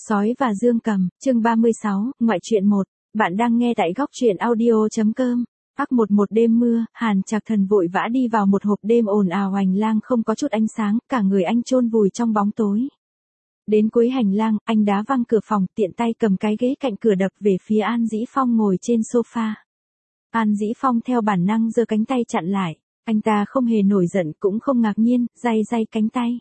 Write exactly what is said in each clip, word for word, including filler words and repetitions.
Sói và Dương Cầm, chương ba mươi sáu, ngoại truyện một. Bạn đang nghe tại góc truyện audio.com. Ác một một đêm mưa, Hàn Trạc Thần vội vã đi vào một hộp đêm ồn ào hành lang không có chút ánh sáng, cả người anh chôn vùi trong bóng tối. Đến cuối hành lang, anh đá văng cửa phòng, tiện tay cầm cái ghế cạnh cửa đập về phía An Dĩ Phong ngồi trên sofa. An Dĩ Phong theo bản năng giơ cánh tay chặn lại, anh ta không hề nổi giận cũng không ngạc nhiên, day day cánh tay.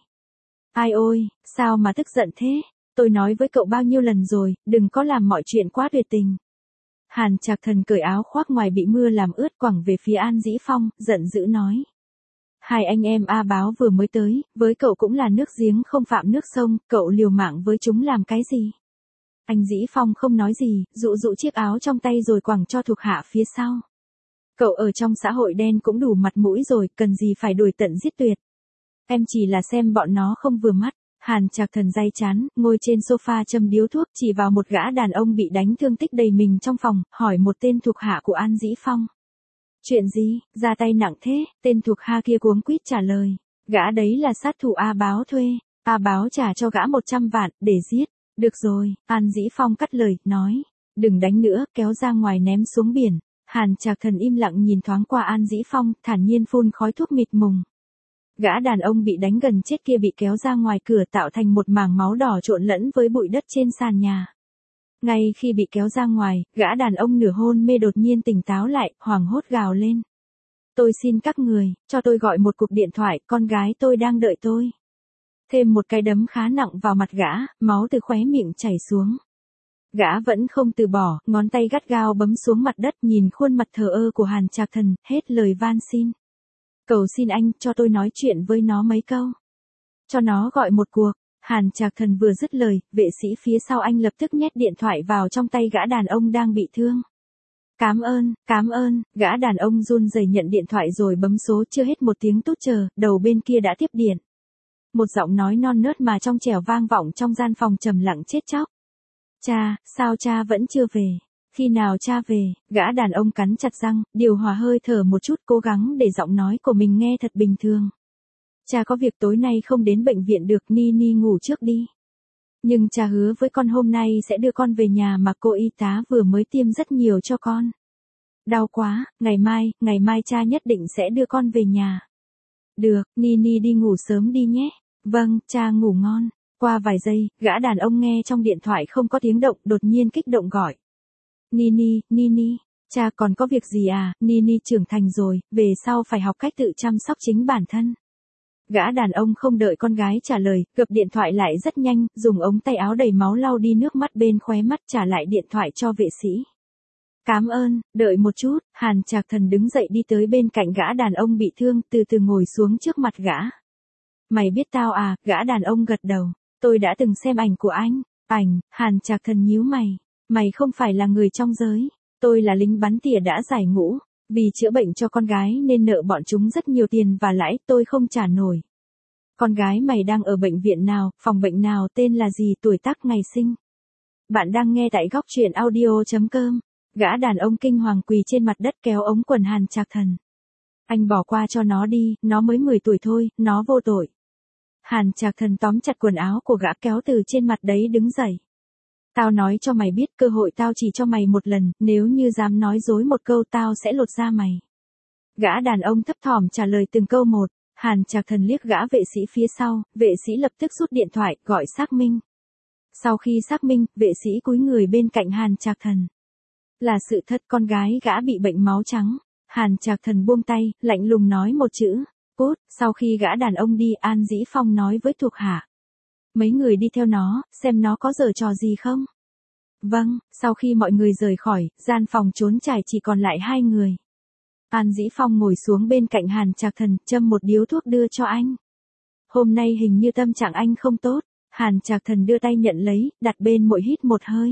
Ai ôi, sao mà tức giận thế? Tôi nói với cậu bao nhiêu lần rồi, đừng có làm mọi chuyện quá tuyệt tình. Hàn Trạc Thần cởi áo khoác ngoài bị mưa làm ướt quẳng về phía An Dĩ Phong, giận dữ nói. Hai anh em A Báo vừa mới tới, với cậu cũng là nước giếng không phạm nước sông, cậu liều mạng với chúng làm cái gì? Anh Dĩ Phong không nói gì, dụ dụ chiếc áo trong tay rồi quẳng cho thuộc hạ phía sau. Cậu ở trong xã hội đen cũng đủ mặt mũi rồi, cần gì phải đuổi tận giết tuyệt. Em chỉ là xem bọn nó không vừa mắt. Hàn Trạc Thần day chán, ngồi trên sofa châm điếu thuốc chỉ vào một gã đàn ông bị đánh thương tích đầy mình trong phòng, hỏi một tên thuộc hạ của An Dĩ Phong. Chuyện gì, ra tay nặng thế, tên thuộc hạ kia cuống quýt trả lời. Gã đấy là sát thủ A Báo thuê, A Báo trả cho gã một trăm vạn, để giết. Được rồi, An Dĩ Phong cắt lời, nói. Đừng đánh nữa, kéo ra ngoài ném xuống biển. Hàn Trạc Thần im lặng nhìn thoáng qua An Dĩ Phong, thản nhiên phun khói thuốc mịt mùng. Gã đàn ông bị đánh gần chết kia bị kéo ra ngoài cửa tạo thành một mảng máu đỏ trộn lẫn với bụi đất trên sàn nhà. Ngay khi bị kéo ra ngoài, gã đàn ông nửa hôn mê đột nhiên tỉnh táo lại, hoảng hốt gào lên. Tôi xin các người, cho tôi gọi một cuộc điện thoại, con gái tôi đang đợi tôi. Thêm một cái đấm khá nặng vào mặt gã, máu từ khóe miệng chảy xuống. Gã vẫn không từ bỏ, ngón tay gắt gao bấm xuống mặt đất nhìn khuôn mặt thờ ơ của Hàn Trạc Thần, hết lời van xin. Cầu xin anh, cho tôi nói chuyện với nó mấy câu. Cho nó gọi một cuộc. Hàn Trạc Thần vừa dứt lời, vệ sĩ phía sau anh lập tức nhét điện thoại vào trong tay gã đàn ông đang bị thương. Cám ơn, cám ơn, gã đàn ông run rẩy nhận điện thoại rồi bấm số, chưa hết một tiếng tút chờ, đầu bên kia đã tiếp điện. Một giọng nói non nớt mà trong trẻo vang vọng trong gian phòng trầm lặng chết chóc. Cha, sao cha vẫn chưa về? Khi nào cha về? Gã đàn ông cắn chặt răng, điều hòa hơi thở một chút, cố gắng để giọng nói của mình nghe thật bình thường. Cha có việc tối nay không đến bệnh viện được, Ni Ni ngủ trước đi. Nhưng cha hứa với con hôm nay sẽ đưa con về nhà mà cô y tá vừa mới tiêm rất nhiều cho con. Đau quá, ngày mai, ngày mai cha nhất định sẽ đưa con về nhà. Được, Ni Ni đi ngủ sớm đi nhé. Vâng, cha ngủ ngon. Qua vài giây, gã đàn ông nghe trong điện thoại không có tiếng động, đột nhiên kích động gọi. Nini, Nini, cha còn có việc gì à? Nini trưởng thành rồi, về sau phải học cách tự chăm sóc chính bản thân. Gã đàn ông không đợi con gái trả lời, gập điện thoại lại rất nhanh, dùng ống tay áo đầy máu lau đi nước mắt bên khóe mắt, trả lại điện thoại cho vệ sĩ. Cám ơn, đợi một chút. Hàn Trạc Thần đứng dậy đi tới bên cạnh gã đàn ông bị thương, từ từ ngồi xuống trước mặt gã. Mày biết tao à? Gã đàn ông gật đầu. Tôi đã từng xem ảnh của anh. Ảnh? Hàn Trạc Thần nhíu mày. Mày không phải là người trong giới. Tôi là lính bắn tỉa đã giải ngũ. Vì chữa bệnh cho con gái nên nợ bọn chúng rất nhiều tiền và lãi, tôi không trả nổi. Con gái mày đang ở bệnh viện nào, phòng bệnh nào, tên là gì, tuổi tác, ngày sinh? Bạn đang nghe tại góc truyện audio.com. Gã đàn ông kinh hoàng quỳ trên mặt đất kéo ống quần Hàn Trạc Thần. Anh bỏ qua cho nó đi, nó mới mười tuổi thôi, nó vô tội. Hàn Trạc Thần tóm chặt quần áo của gã kéo từ trên mặt đấy đứng dậy. Tao nói cho mày biết, cơ hội tao chỉ cho mày một lần, nếu như dám nói dối một câu tao sẽ lột da mày. Gã đàn ông thấp thỏm trả lời từng câu một. Hàn Trạc Thần liếc gã vệ sĩ phía sau, vệ sĩ lập tức rút điện thoại, gọi xác minh. Sau khi xác minh, vệ sĩ cúi người bên cạnh Hàn Trạc Thần. Là sự thật, con gái gã bị bệnh máu trắng. Hàn Trạc Thần buông tay, lạnh lùng nói một chữ, cút. Sau khi gã đàn ông đi, An Dĩ Phong nói với thuộc hạ. Mấy người đi theo nó, xem nó có giở trò gì không? Vâng, sau khi mọi người rời khỏi, gian phòng trốn trải chỉ còn lại hai người. An Dĩ Phong ngồi xuống bên cạnh Hàn Trạc Thần, châm một điếu thuốc đưa cho anh. Hôm nay hình như tâm trạng anh không tốt. Hàn Trạc Thần đưa tay nhận lấy, đặt bên mũi hít một hơi.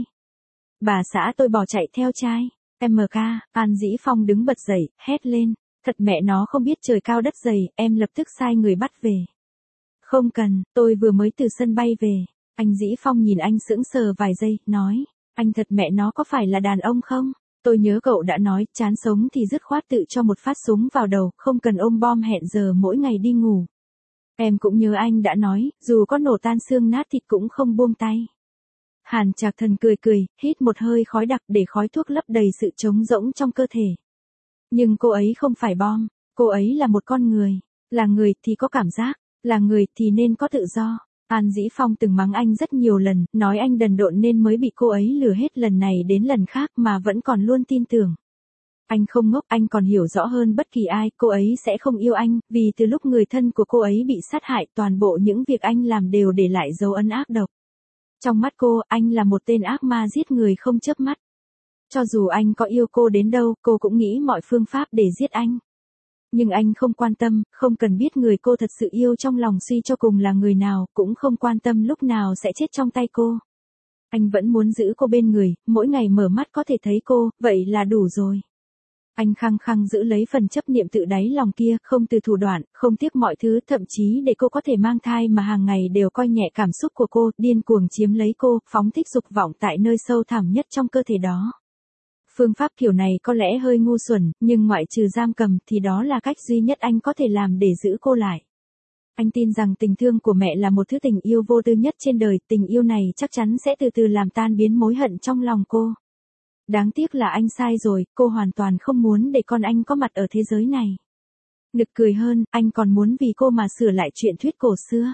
Bà xã tôi bỏ chạy theo trai. em ca, An Dĩ Phong đứng bật dậy, hét lên. Thật mẹ nó không biết trời cao đất dày, em lập tức sai người bắt về. Không cần, tôi vừa mới từ sân bay về. Anh Dĩ Phong nhìn anh sững sờ vài giây, nói. Anh thật mẹ nó có phải là đàn ông không? Tôi nhớ cậu đã nói, chán sống thì dứt khoát tự cho một phát súng vào đầu, không cần ôm bom hẹn giờ mỗi ngày đi ngủ. Em cũng nhớ anh đã nói, dù có nổ tan xương nát thịt cũng không buông tay. Hàn Trạc Thần cười cười, hít một hơi khói đặc để khói thuốc lấp đầy sự trống rỗng trong cơ thể. Nhưng cô ấy không phải bom, cô ấy là một con người. Là người thì có cảm giác, là người thì nên có tự do. An Dĩ Phong từng mắng anh rất nhiều lần, nói anh đần độn nên mới bị cô ấy lừa hết lần này đến lần khác mà vẫn còn luôn tin tưởng. Anh không ngốc, anh còn hiểu rõ hơn bất kỳ ai, cô ấy sẽ không yêu anh, vì từ lúc người thân của cô ấy bị sát hại, toàn bộ những việc anh làm đều để lại dấu ấn ác độc. Trong mắt cô, anh là một tên ác ma giết người không chớp mắt. Cho dù anh có yêu cô đến đâu, cô cũng nghĩ mọi phương pháp để giết anh. Nhưng anh không quan tâm, không cần biết người cô thật sự yêu trong lòng suy cho cùng là người nào, cũng không quan tâm lúc nào sẽ chết trong tay cô. Anh vẫn muốn giữ cô bên người, mỗi ngày mở mắt có thể thấy cô, vậy là đủ rồi. Anh khăng khăng giữ lấy phần chấp niệm tự đáy lòng kia, không từ thủ đoạn, không tiếc mọi thứ, thậm chí để cô có thể mang thai mà hàng ngày đều coi nhẹ cảm xúc của cô, điên cuồng chiếm lấy cô, phóng thích dục vọng tại nơi sâu thẳm nhất trong cơ thể đó. Phương pháp kiểu này có lẽ hơi ngu xuẩn, nhưng ngoại trừ giam cầm thì đó là cách duy nhất anh có thể làm để giữ cô lại. Anh tin rằng tình thương của mẹ là một thứ tình yêu vô tư nhất trên đời, tình yêu này chắc chắn sẽ từ từ làm tan biến mối hận trong lòng cô. Đáng tiếc là anh sai rồi, cô hoàn toàn không muốn để con anh có mặt ở thế giới này. Nực cười hơn, anh còn muốn vì cô mà sửa lại chuyện thuyết cổ xưa.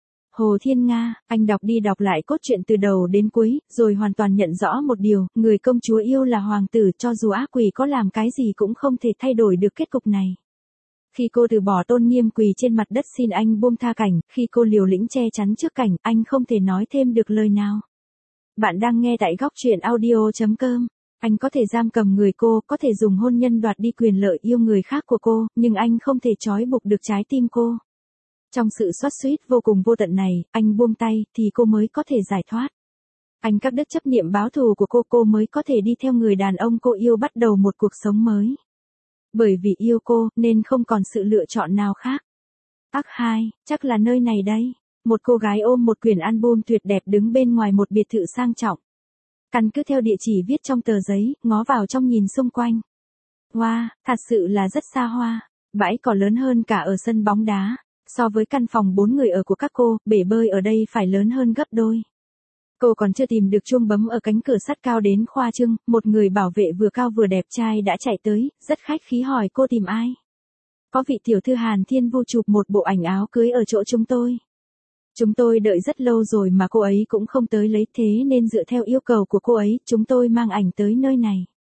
Hồ Thiên Nga, anh đọc đi đọc lại cốt truyện từ đầu đến cuối, rồi hoàn toàn nhận rõ một điều, người công chúa yêu là hoàng tử, cho dù ác quỷ có làm cái gì cũng không thể thay đổi được kết cục này. Khi cô từ bỏ tôn nghiêm quỳ trên mặt đất xin anh buông tha cảnh, khi cô liều lĩnh che chắn trước cảnh, anh không thể nói thêm được lời nào. Bạn đang nghe tại góc truyện audio chấm com. Anh có thể giam cầm người cô, có thể dùng hôn nhân đoạt đi quyền lợi yêu người khác của cô, nhưng anh không thể trói buộc được trái tim cô. Trong sự xoắt xuýt vô cùng vô tận này, anh buông tay, thì cô mới có thể giải thoát. Anh cắt đứt chấp niệm báo thù của cô, cô mới có thể đi theo người đàn ông cô yêu bắt đầu một cuộc sống mới. Bởi vì yêu cô, nên không còn sự lựa chọn nào khác. Ác hai, chắc là nơi này đây. Một cô gái ôm một quyển album tuyệt đẹp đứng bên ngoài một biệt thự sang trọng. Căn cứ theo địa chỉ viết trong tờ giấy, ngó vào trong nhìn xung quanh. Wow, thật sự là rất xa hoa. Bãi cỏ lớn hơn cả ở sân bóng đá. So với căn phòng bốn người ở của các cô, bể bơi ở đây phải lớn hơn gấp đôi. Cô còn chưa tìm được chuông bấm ở cánh cửa sắt cao đến khoa trương, một người bảo vệ vừa cao vừa đẹp trai đã chạy tới, rất khách khí hỏi cô tìm ai. Có vị tiểu thư Hàn Thiên Vu chụp một bộ ảnh áo cưới ở chỗ chúng tôi. Chúng tôi đợi rất lâu rồi mà cô ấy cũng không tới lấy, thế nên dựa theo yêu cầu của cô ấy, chúng tôi mang ảnh tới nơi này.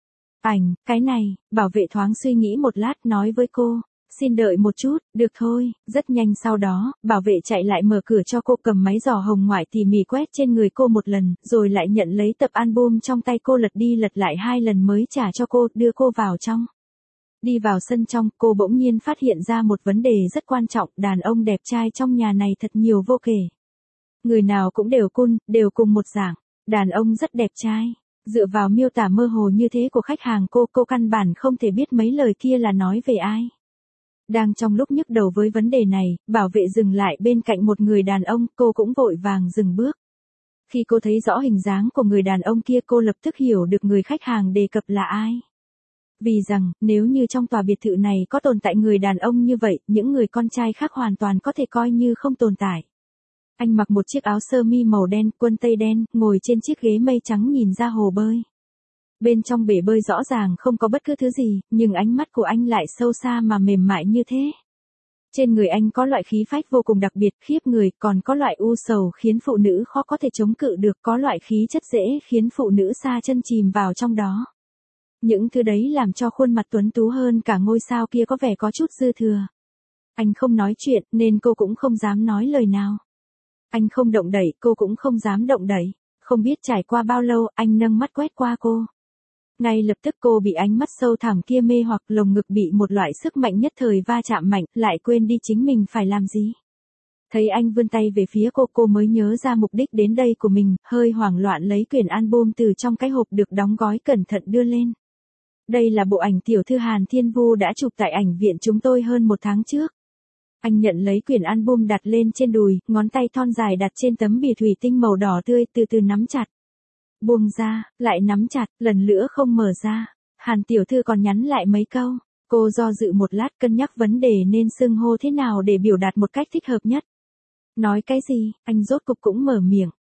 Ảnh, cái này, bảo vệ thoáng suy nghĩ một lát nói với cô. Xin đợi một chút, được thôi, rất nhanh sau đó, bảo vệ chạy lại mở cửa cho cô, cầm máy giò hồng ngoại tỉ mỉ quét trên người cô một lần, rồi lại nhận lấy tập album trong tay cô lật đi lật lại hai lần mới trả cho cô, đưa cô vào trong. Đi vào sân trong, cô bỗng nhiên phát hiện ra một vấn đề rất quan trọng, đàn ông đẹp trai trong nhà này thật nhiều vô kể. Người nào cũng đều cool, đều cùng một dạng, đàn ông rất đẹp trai. Dựa vào miêu tả mơ hồ như thế của khách hàng cô, cô căn bản không thể biết mấy lời kia là nói về ai. Đang trong lúc nhức đầu với vấn đề này, bảo vệ dừng lại bên cạnh một người đàn ông, cô cũng vội vàng dừng bước. Khi cô thấy rõ hình dáng của người đàn ông kia, cô lập tức hiểu được người khách hàng đề cập là ai. Vì rằng, nếu như trong tòa biệt thự này có tồn tại người đàn ông như vậy, những người con trai khác hoàn toàn có thể coi như không tồn tại. Anh mặc một chiếc áo sơ mi màu đen, quần tây đen, ngồi trên chiếc ghế mây trắng nhìn ra hồ bơi. Bên trong bể bơi rõ ràng không có bất cứ thứ gì, nhưng ánh mắt của anh lại sâu xa mà mềm mại như thế. Trên người anh có loại khí phách vô cùng đặc biệt, khiếp người, còn có loại u sầu khiến phụ nữ khó có thể chống cự được, có loại khí chất dễ khiến phụ nữ sa chân chìm vào trong đó. Những thứ đấy làm cho khuôn mặt tuấn tú hơn cả ngôi sao kia có vẻ có chút dư thừa. Anh không nói chuyện, nên cô cũng không dám nói lời nào. Anh không động đẩy, cô cũng không dám động đẩy. Không biết trải qua bao lâu, anh nâng mắt quét qua cô. Ngay lập tức cô bị ánh mắt sâu thẳm kia mê hoặc, lồng ngực bị một loại sức mạnh nhất thời va chạm mạnh, lại quên đi chính mình phải làm gì. Thấy anh vươn tay về phía cô, cô mới nhớ ra mục đích đến đây của mình, hơi hoảng loạn lấy quyển album từ trong cái hộp được đóng gói cẩn thận đưa lên. Đây là bộ ảnh tiểu thư Hàn Thiên Vu đã chụp tại ảnh viện chúng tôi hơn một tháng trước. Anh nhận lấy quyển album đặt lên trên đùi, ngón tay thon dài đặt trên tấm bìa thủy tinh màu đỏ tươi, từ từ nắm chặt. Buông ra, lại nắm chặt, lần nữa không mở ra. Hàn tiểu thư còn nhắn lại mấy câu. Cô do dự một lát cân nhắc vấn đề nên xưng hô thế nào để biểu đạt một cách thích hợp nhất. Nói cái gì, anh rốt cục cũng mở miệng.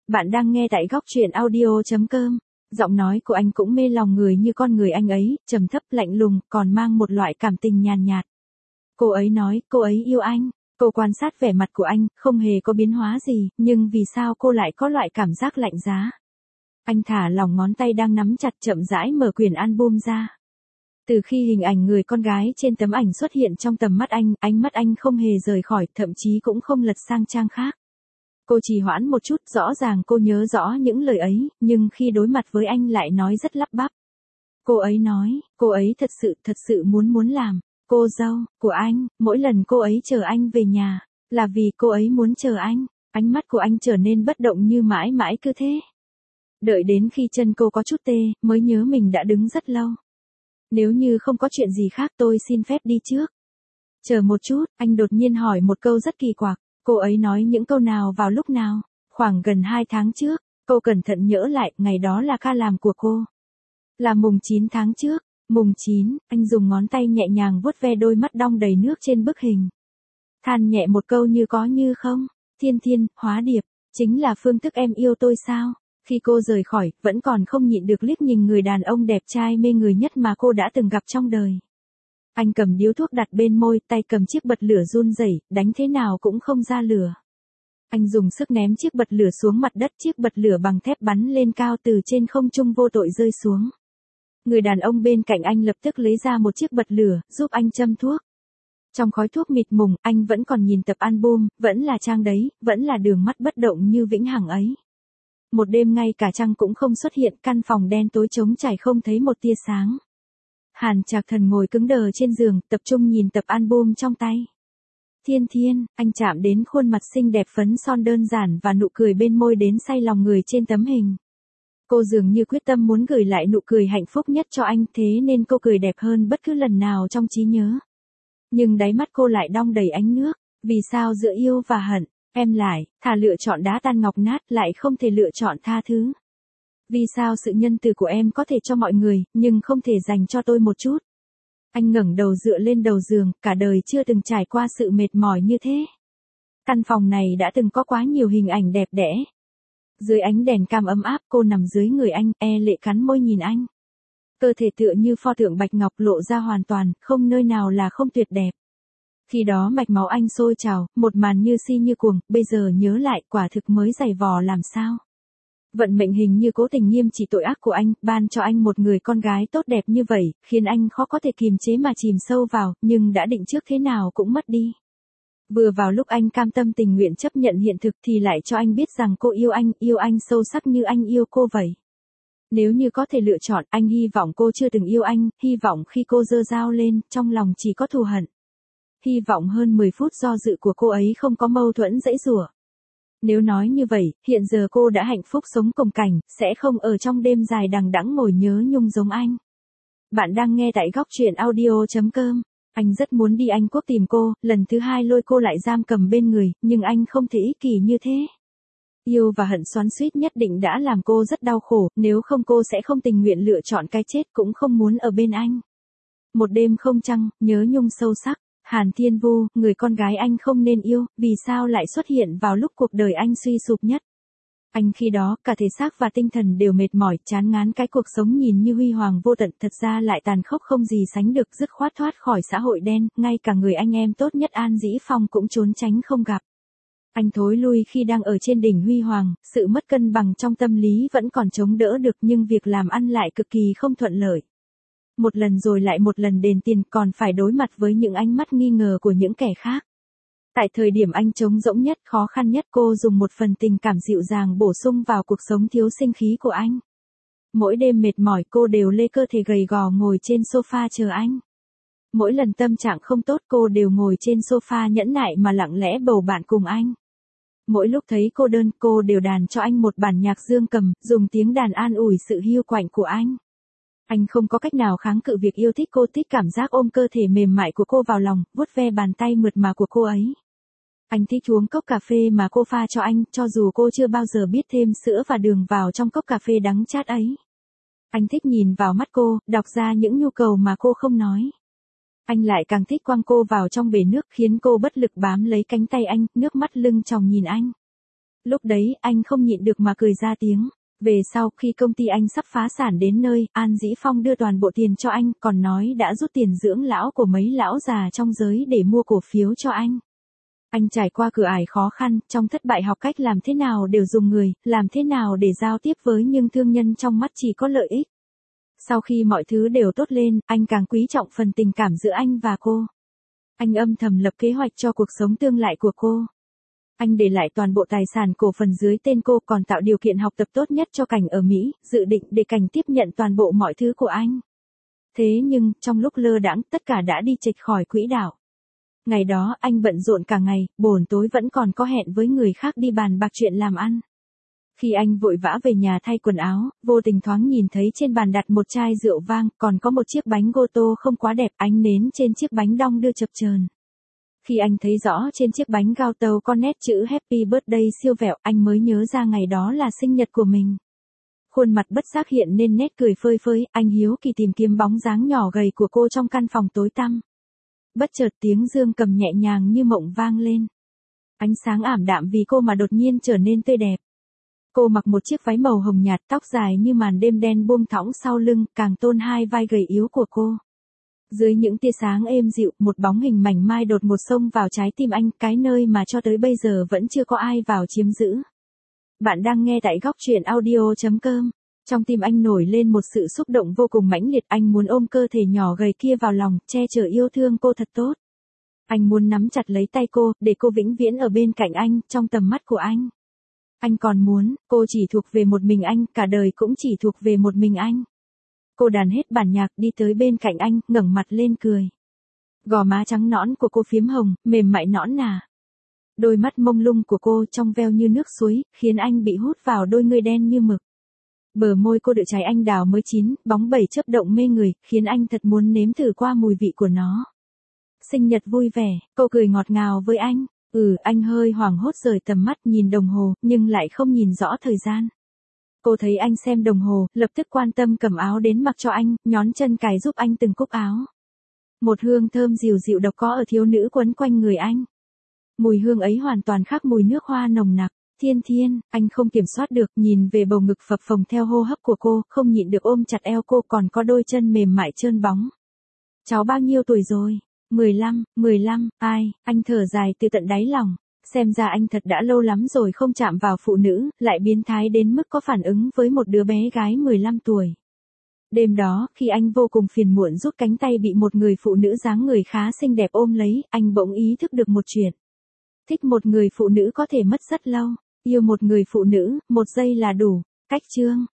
Bạn đang nghe tại góc truyện audio.com. Giọng nói của anh cũng mê lòng người như con người anh ấy, trầm thấp lạnh lùng, còn mang một loại cảm tình nhàn nhạt. Cô ấy nói, cô ấy yêu anh. Cô quan sát vẻ mặt của anh, không hề có biến hóa gì, nhưng vì sao cô lại có loại cảm giác lạnh giá? Anh thả lỏng ngón tay đang nắm chặt, chậm rãi mở quyển album ra. Từ khi hình ảnh người con gái trên tấm ảnh xuất hiện trong tầm mắt anh, ánh mắt anh không hề rời khỏi, thậm chí cũng không lật sang trang khác. Cô trì hoãn một chút, rõ ràng cô nhớ rõ những lời ấy, nhưng khi đối mặt với anh lại nói rất lắp bắp. Cô ấy nói, cô ấy thật sự, thật sự muốn muốn làm cô dâu của anh, mỗi lần cô ấy chờ anh về nhà, là vì cô ấy muốn chờ anh. Ánh mắt của anh trở nên bất động như mãi mãi cứ thế. Đợi đến khi chân cô có chút tê, mới nhớ mình đã đứng rất lâu. Nếu như không có chuyện gì khác tôi xin phép đi trước. Chờ một chút, anh đột nhiên hỏi một câu rất kỳ quặc. Cô ấy nói những câu nào vào lúc nào? Khoảng gần hai tháng trước, cô cẩn thận nhớ lại, ngày đó là ca làm của cô. Là mùng chín tháng trước. Mùng chín, anh dùng ngón tay nhẹ nhàng vuốt ve đôi mắt đong đầy nước trên bức hình. Than nhẹ một câu như có như không. Thiên Thiên, hóa điệp, chính là phương thức em yêu tôi sao? Khi cô rời khỏi, vẫn còn không nhịn được liếc nhìn người đàn ông đẹp trai mê người nhất mà cô đã từng gặp trong đời. Anh cầm điếu thuốc đặt bên môi, tay cầm chiếc bật lửa run rẩy, đánh thế nào cũng không ra lửa. Anh dùng sức ném chiếc bật lửa xuống mặt đất, chiếc bật lửa bằng thép bắn lên cao từ trên không trung vô tội rơi xuống. Người đàn ông bên cạnh anh lập tức lấy ra một chiếc bật lửa, giúp anh châm thuốc. Trong khói thuốc mịt mùng, anh vẫn còn nhìn tập album, vẫn là trang đấy, vẫn là đường mắt bất động như vĩnh hằng ấy. Một đêm ngay cả trăng cũng không xuất hiện, căn phòng đen tối trống trải không thấy một tia sáng. Hàn Trạc Thần ngồi cứng đờ trên giường, tập trung nhìn tập album trong tay. Thiên Thiên, anh chạm đến khuôn mặt xinh đẹp phấn son đơn giản và nụ cười bên môi đến say lòng người trên tấm hình. Cô dường như quyết tâm muốn gửi lại nụ cười hạnh phúc nhất cho anh, thế nên cô cười đẹp hơn bất cứ lần nào trong trí nhớ. Nhưng đáy mắt cô lại đong đầy ánh nước. Vì sao giữa yêu và hận, em lại thà lựa chọn đá tan ngọc nát lại không thể lựa chọn tha thứ? Vì sao sự nhân từ của em có thể cho mọi người, nhưng không thể dành cho tôi một chút? Anh ngẩng đầu dựa lên đầu giường, cả đời chưa từng trải qua sự mệt mỏi như thế. Căn phòng này đã từng có quá nhiều hình ảnh đẹp đẽ. Dưới ánh đèn cam ấm áp, cô nằm dưới người anh, e lệ cắn môi nhìn anh. Cơ thể tựa như pho tượng bạch ngọc lộ ra hoàn toàn, không nơi nào là không tuyệt đẹp. Khi đó mạch máu anh sôi trào, một màn như si như cuồng, bây giờ nhớ lại quả thực mới dày vò làm sao. Vận mệnh hình như cố tình nghiêm trị tội ác của anh, ban cho anh một người con gái tốt đẹp như vậy, khiến anh khó có thể kiềm chế mà chìm sâu vào, nhưng đã định trước thế nào cũng mất đi. Vừa vào lúc anh cam tâm tình nguyện chấp nhận hiện thực thì lại cho anh biết rằng cô yêu anh, yêu anh sâu sắc như anh yêu cô vậy. Nếu như có thể lựa chọn, anh hy vọng cô chưa từng yêu anh, hy vọng khi cô giơ dao lên, trong lòng chỉ có thù hận. Hy vọng hơn mười phút do dự của cô ấy không có mâu thuẫn dãy rủa. Nếu nói như vậy, hiện giờ cô đã hạnh phúc sống cùng cảnh, sẽ không ở trong đêm dài đằng đẵng ngồi nhớ nhung giống anh. Bạn đang nghe tại góc truyện audio.com. Anh rất muốn đi Anh Quốc tìm cô, lần thứ hai lôi cô lại giam cầm bên người, nhưng anh không thể ích kỷ như thế. Yêu và hận xoắn xuýt nhất định đã làm cô rất đau khổ, nếu không cô sẽ không tình nguyện lựa chọn cái chết cũng không muốn ở bên anh. Một đêm không trăng, nhớ nhung sâu sắc. Hàn Thiên Vu, người con gái anh không nên yêu, vì sao lại xuất hiện vào lúc cuộc đời anh suy sụp nhất? Anh khi đó, cả thể xác và tinh thần đều mệt mỏi, chán ngán cái cuộc sống nhìn như huy hoàng vô tận, thật ra lại tàn khốc không gì sánh được, dứt khoát thoát khỏi xã hội đen, ngay cả người anh em tốt nhất An Dĩ Phong cũng trốn tránh không gặp. Anh thối lui khi đang ở trên đỉnh huy hoàng, sự mất cân bằng trong tâm lý vẫn còn chống đỡ được nhưng việc làm ăn lại cực kỳ không thuận lợi. Một lần rồi lại một lần đền tiền, còn phải đối mặt với những ánh mắt nghi ngờ của những kẻ khác. Tại thời điểm anh trống rỗng nhất, khó khăn nhất, cô dùng một phần tình cảm dịu dàng bổ sung vào cuộc sống thiếu sinh khí của anh. Mỗi đêm mệt mỏi cô đều lê cơ thể gầy gò ngồi trên sofa chờ anh. Mỗi lần tâm trạng không tốt cô đều ngồi trên sofa nhẫn nại mà lặng lẽ bầu bạn cùng anh. Mỗi lúc thấy cô đơn cô đều đàn cho anh một bản nhạc dương cầm, dùng tiếng đàn an ủi sự hiu quạnh của anh. Anh không có cách nào kháng cự việc yêu thích cô, thích cảm giác ôm cơ thể mềm mại của cô vào lòng, vuốt ve bàn tay mượt mà của cô ấy. Anh thích uống cốc cà phê mà cô pha cho anh, cho dù cô chưa bao giờ biết thêm sữa và đường vào trong cốc cà phê đắng chát ấy. Anh thích nhìn vào mắt cô, đọc ra những nhu cầu mà cô không nói. Anh lại càng thích quăng cô vào trong bể nước khiến cô bất lực bám lấy cánh tay anh, nước mắt lưng tròng nhìn anh. Lúc đấy, anh không nhịn được mà cười ra tiếng. Về sau, khi công ty anh sắp phá sản đến nơi, An Dĩ Phong đưa toàn bộ tiền cho anh, còn nói đã rút tiền dưỡng lão của mấy lão già trong giới để mua cổ phiếu cho anh. Anh trải qua cửa ải khó khăn, trong thất bại học cách làm thế nào đều dùng người, làm thế nào để giao tiếp với những thương nhân trong mắt chỉ có lợi ích. Sau khi mọi thứ đều tốt lên, anh càng quý trọng phần tình cảm giữa anh và cô. Anh âm thầm lập kế hoạch cho cuộc sống tương lai của cô. Anh để lại toàn bộ tài sản cổ phần dưới tên cô, còn tạo điều kiện học tập tốt nhất cho Cảnh ở Mỹ, dự định để Cảnh tiếp nhận toàn bộ mọi thứ của anh. Thế nhưng, trong lúc lơ đãng, tất cả đã đi chệch khỏi quỹ đạo. Ngày đó, anh bận rộn cả ngày, bồn tối vẫn còn có hẹn với người khác đi bàn bạc chuyện làm ăn. Khi anh vội vã về nhà thay quần áo, vô tình thoáng nhìn thấy trên bàn đặt một chai rượu vang, còn có một chiếc bánh gato không quá đẹp, ánh nến trên chiếc bánh đong đưa chập chờn. Khi anh thấy rõ trên chiếc bánh gato có nét chữ Happy Birthday siêu vẹo, anh mới nhớ ra ngày đó là sinh nhật của mình. Khuôn mặt bất giác hiện nên nét cười phơi phới, anh hiếu kỳ tìm kiếm bóng dáng nhỏ gầy của cô trong căn phòng tối tăm. Bất chợt tiếng dương cầm nhẹ nhàng như mộng vang lên. Ánh sáng ảm đạm vì cô mà đột nhiên trở nên tươi đẹp. Cô mặc một chiếc váy màu hồng nhạt, tóc dài như màn đêm đen buông thõng sau lưng, càng tôn hai vai gầy yếu của cô. Dưới những tia sáng êm dịu, một bóng hình mảnh mai đột ngột xông vào trái tim anh, cái nơi mà cho tới bây giờ vẫn chưa có ai vào chiếm giữ. Bạn đang nghe tại góc truyện audio chấm com. Trong tim anh nổi lên một sự xúc động vô cùng mãnh liệt, anh muốn ôm cơ thể nhỏ gầy kia vào lòng, che chở yêu thương cô thật tốt. Anh muốn nắm chặt lấy tay cô, để cô vĩnh viễn ở bên cạnh anh, trong tầm mắt của anh. Anh còn muốn, cô chỉ thuộc về một mình anh, cả đời cũng chỉ thuộc về một mình anh. Cô đàn hết bản nhạc, đi tới bên cạnh anh, ngẩng mặt lên cười. Gò má trắng nõn của cô phiếm hồng, mềm mại nõn nà. Đôi mắt mông lung của cô trong veo như nước suối, khiến anh bị hút vào đôi ngươi đen như mực. Bờ môi cô đợi trái anh đào mới chín, bóng bẩy chớp động mê người, khiến anh thật muốn nếm thử qua mùi vị của nó. Sinh nhật vui vẻ, cô cười ngọt ngào với anh. Ừ, anh hơi hoảng hốt rời tầm mắt nhìn đồng hồ, nhưng lại không nhìn rõ thời gian. Cô thấy anh xem đồng hồ, lập tức quan tâm cầm áo đến mặc cho anh, nhón chân cài giúp anh từng cúc áo. Một hương thơm dịu dịu độc có ở thiếu nữ quấn quanh người anh. Mùi hương ấy hoàn toàn khác mùi nước hoa nồng nặc. Thiên Thiên, anh không kiểm soát được, nhìn về bầu ngực phập phồng theo hô hấp của cô, không nhịn được ôm chặt eo cô, còn có đôi chân mềm mại trơn bóng. Cháu bao nhiêu tuổi rồi? mười lăm, mười lăm, ai, anh thở dài từ tận đáy lòng. Xem ra anh thật đã lâu lắm rồi không chạm vào phụ nữ, lại biến thái đến mức có phản ứng với một đứa bé gái mười lăm tuổi. Đêm đó, khi anh vô cùng phiền muộn rút cánh tay bị một người phụ nữ dáng người khá xinh đẹp ôm lấy, anh bỗng ý thức được một chuyện. Thích một người phụ nữ có thể mất rất lâu, yêu một người phụ nữ, một giây là đủ. Cách chương